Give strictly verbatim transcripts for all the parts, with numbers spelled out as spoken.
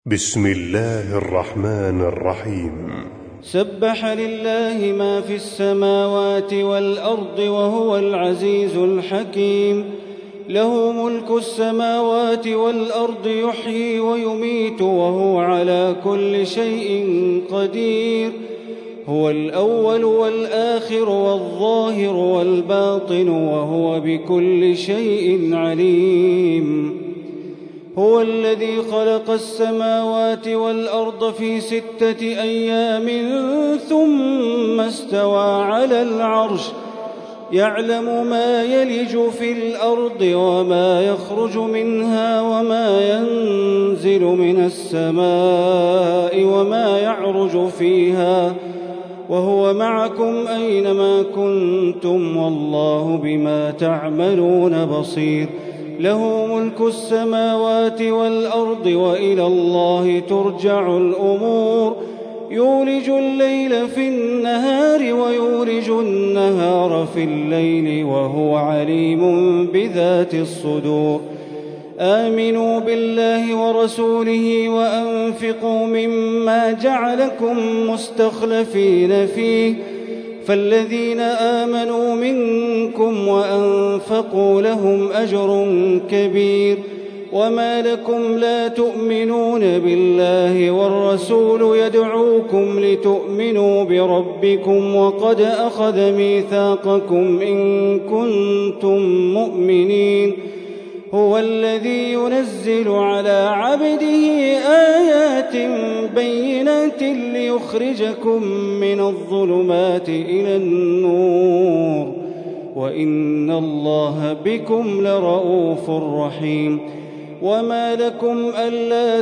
بسم الله الرحمن الرحيم. سبح لله ما في السماوات والأرض وهو العزيز الحكيم. له ملك السماوات والأرض يحيي ويميت وهو على كل شيء قدير. هو الأول والآخر والظاهر والباطن وهو بكل شيء عليم. هو الذي خلق السماوات والأرض في ستة أيام ثم استوى على العرش يعلم ما يلج في الأرض وما يخرج منها وما ينزل من السماء وما يعرج فيها وهو معكم أينما كنتم والله بما تعملون بصير. له ملك السماوات والأرض وإلى الله ترجع الأمور. يولج الليل في النهار ويولج النهار في الليل وهو عليم بذات الصدور. آمنوا بالله ورسوله وأنفقوا مما جعلكم مستخلفين فيه فالذين آمنوا منكم وأنفقوا لهم أجر كبير. وما لكم لا تؤمنون بالله والرسول يدعوكم لتؤمنوا بربكم وقد أخذ ميثاقكم إن كنتم مؤمنين. هو الذي ينزل على عبده آيات بينات ليخرجكم من الظلمات إلى النور وإن الله بكم لرؤوف رحيم. وما لكم ألا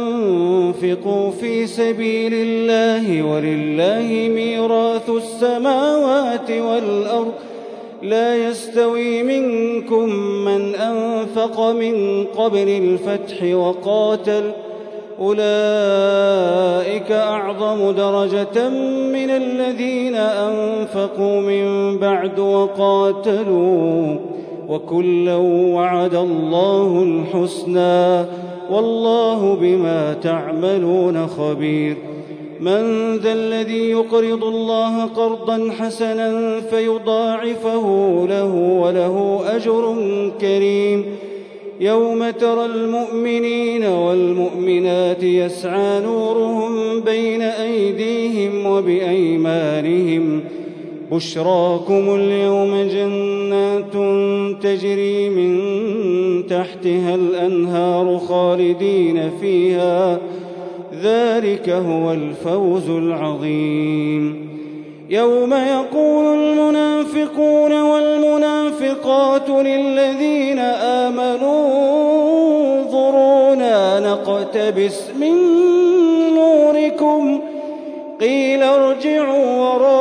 تنفقوا في سبيل الله ولله ميراث السماوات والأرض لا يستوي منكم من أنفق من قبل الفتح وقاتل أولئك أعظم درجة من الذين أنفقوا من بعد وقاتلوا وكلا وعد الله الحسنى والله بما تعملون خبير. من ذا الذي يقرض الله قرضا حسنا فيضاعفه له وله أجر كريم. يوم ترى المؤمنين والمؤمنات يسعى نورهم بين أيديهم وبأيمانهم بشراكم اليوم جنات تجري من تحتها الأنهار خالدين فيها ذلك هو الفوز العظيم. يوم يقول المنافقون والمنافقات للذين آمنوا انظرونا نقتبس من نوركم قيل ارجعوا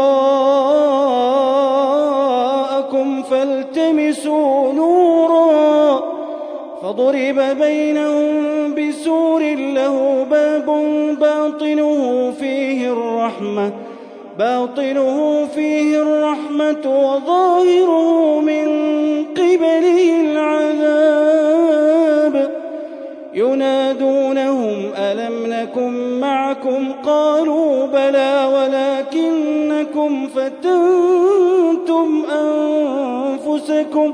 وراءكم فالتمسوا نورا فضرب بينهم بسور له باب باطنه فيه الرحمة باطنه فيه الرحمة وظاهره من قبله العذاب. ينادونهم ألم نكن معكم قالوا بلى ولكنكم فتنتم أنفسكم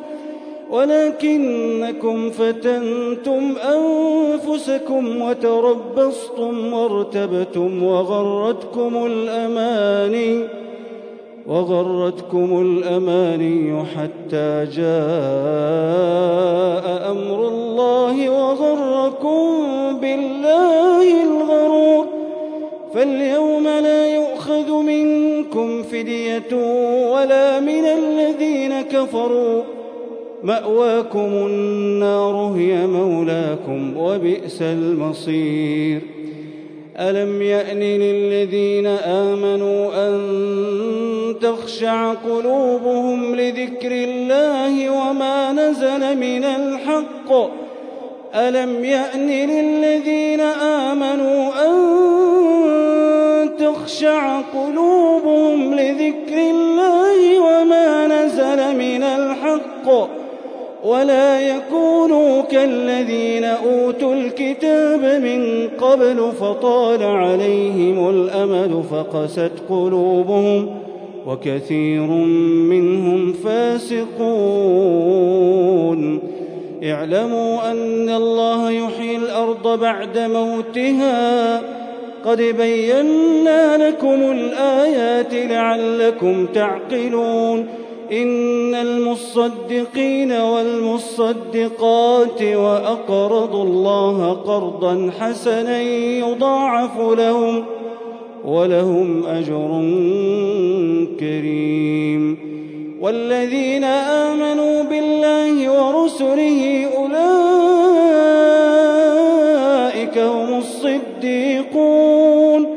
ولكنكم فتنتم أنفسكم وتربصتم وارتبتم وغرتكم الأماني وغرتكم الأماني حتى جاء أمر الله وغركم بالله الغرور. فاليوم لا يؤخذ منكم فدية ولا من الذين كفروا مأواكم النار هي مولاكم وبئس المصير. ألم يأن للذين آمنوا أن تخشع قلوبهم لذكر الله وما نزل من الحق ألم يأن للذين آمنوا أن تخشع قلوبهم لذكر الله وما نزل من الحق ولا يكونوا كالذين أوتوا الكتاب من قبل فطال عليهم الأمد فقست قلوبهم وكثير منهم فاسقون. اعلموا أن الله يحيي الأرض بعد موتها قد بينا لكم الآيات لعلكم تعقلون. إن المصدقين والمصدقات وأقرضوا الله قرضا حسنا يضاعف لهم ولهم أجر كريم. والذين آمنوا بالله ورسله أولئك هم الصديقون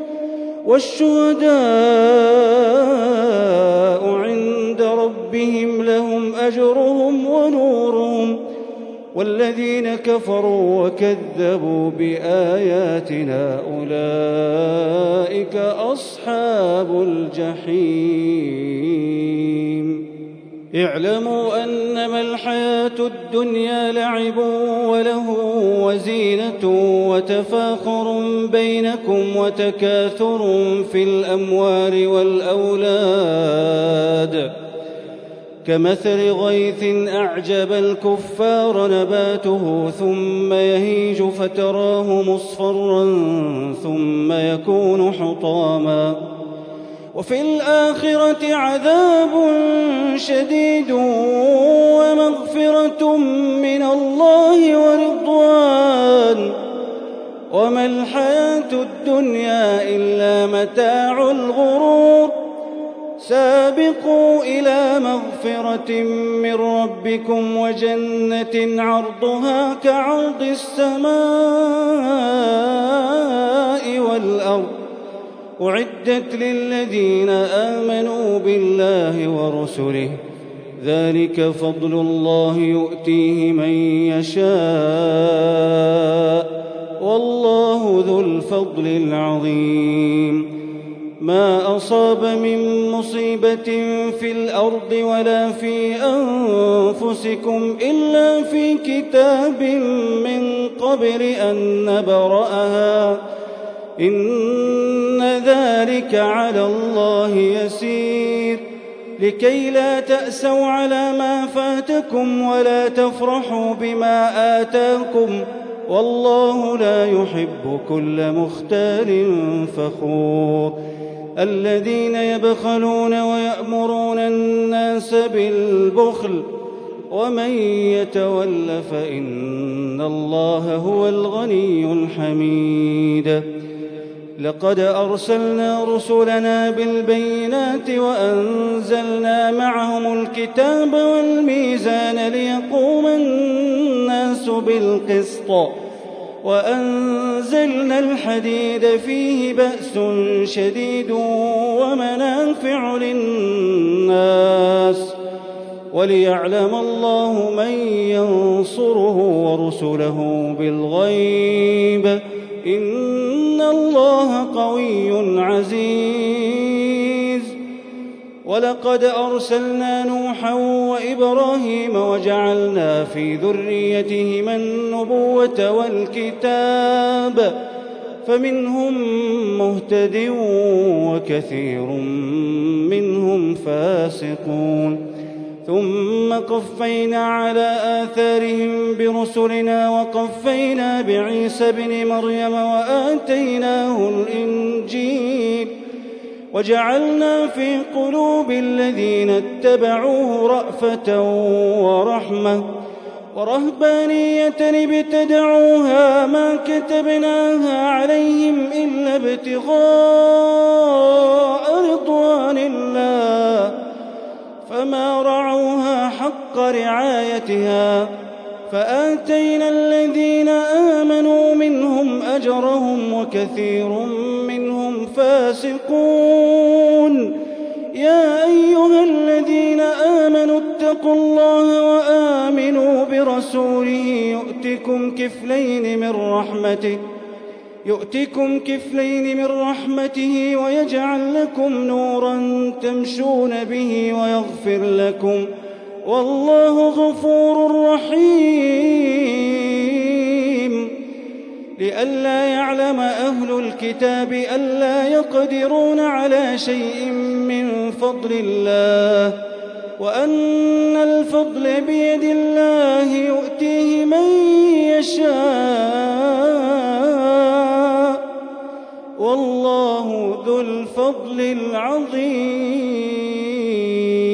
والشهداء عند ربهم لهم أجرهم ونورهم. والذين كفروا وكذبوا بآياتنا أولئك أصحاب الجحيم. اعلموا أنما الحياة الدنيا لعب وله وزينة وتفاخر بينكم وتكاثر في الأموال والأولاد كمثل غيث أعجب الكفار نباته ثم يهيج فتراه مصفرا ثم يكون حطاما وفي الآخرة عذاب شديد ومغفرة من الله ورضوان وما الحياة الدنيا إلا متاع الغرور. سابقوا إلى مغفرة من ربكم وجنة عرضها كعرض السماء والأرض أعدت للذين آمنوا بالله ورسله ذلك فضل الله يؤتيه من يشاء والله ذو الفضل العظيم. ما أصاب من مصيبة في الأرض ولا في أنفسكم إلا في كتاب من قبل أن نبرأها إن ذلك على الله يسير. لكي لا تأسوا على ما فاتكم ولا تفرحوا بما آتاكم والله لا يحب كل مختال فخور. الذين يبخلون ويأمرون الناس بالبخل ومن يتول فإن الله هو الغني الحميد. لقد أرسلنا رسلنا بالبينات وأنزلنا معهم الكتاب والميزان ليقوم الناس بالقسط وأنزلنا الحديد فيه بأس شديد ومنافع للناس وليعلم الله من ينصره ورسله بالغيب إن الله قوي عزيز. ولقد أرسلنا نوحا وإبراهيم وجعلنا في ذريتهما النبوة والكتاب فمنهم مهتد وكثير منهم فاسقون. ثم قفينا على آثارهم برسلنا وقفينا بعيسى ابن مريم وآتيناه الإنجيل وجعلنا في قلوب الذين اتبعوه رأفة ورحمة ورهبانية ابتدعوها ما كتبناها عليهم إلا ابتغاء رضوان الله فما رعوها حق رعايتها فآتينا الذين آمنوا منهم أجرهم وكثير منهم فاسقون. يا أيها الذين آمنوا اتقوا الله وآمنوا برسوله يؤتكم كفلين من رحمته يؤتكم كفلين من رحمته ويجعل لكم نورا تمشون به ويغفر لكم والله غفور رحيم. لئلا يعلم أهل الكتاب ألا يقدرون على شيء من فضل الله وأن الفضل بيد الله يؤتيه من يشاء والله ذو الفضل العظيم.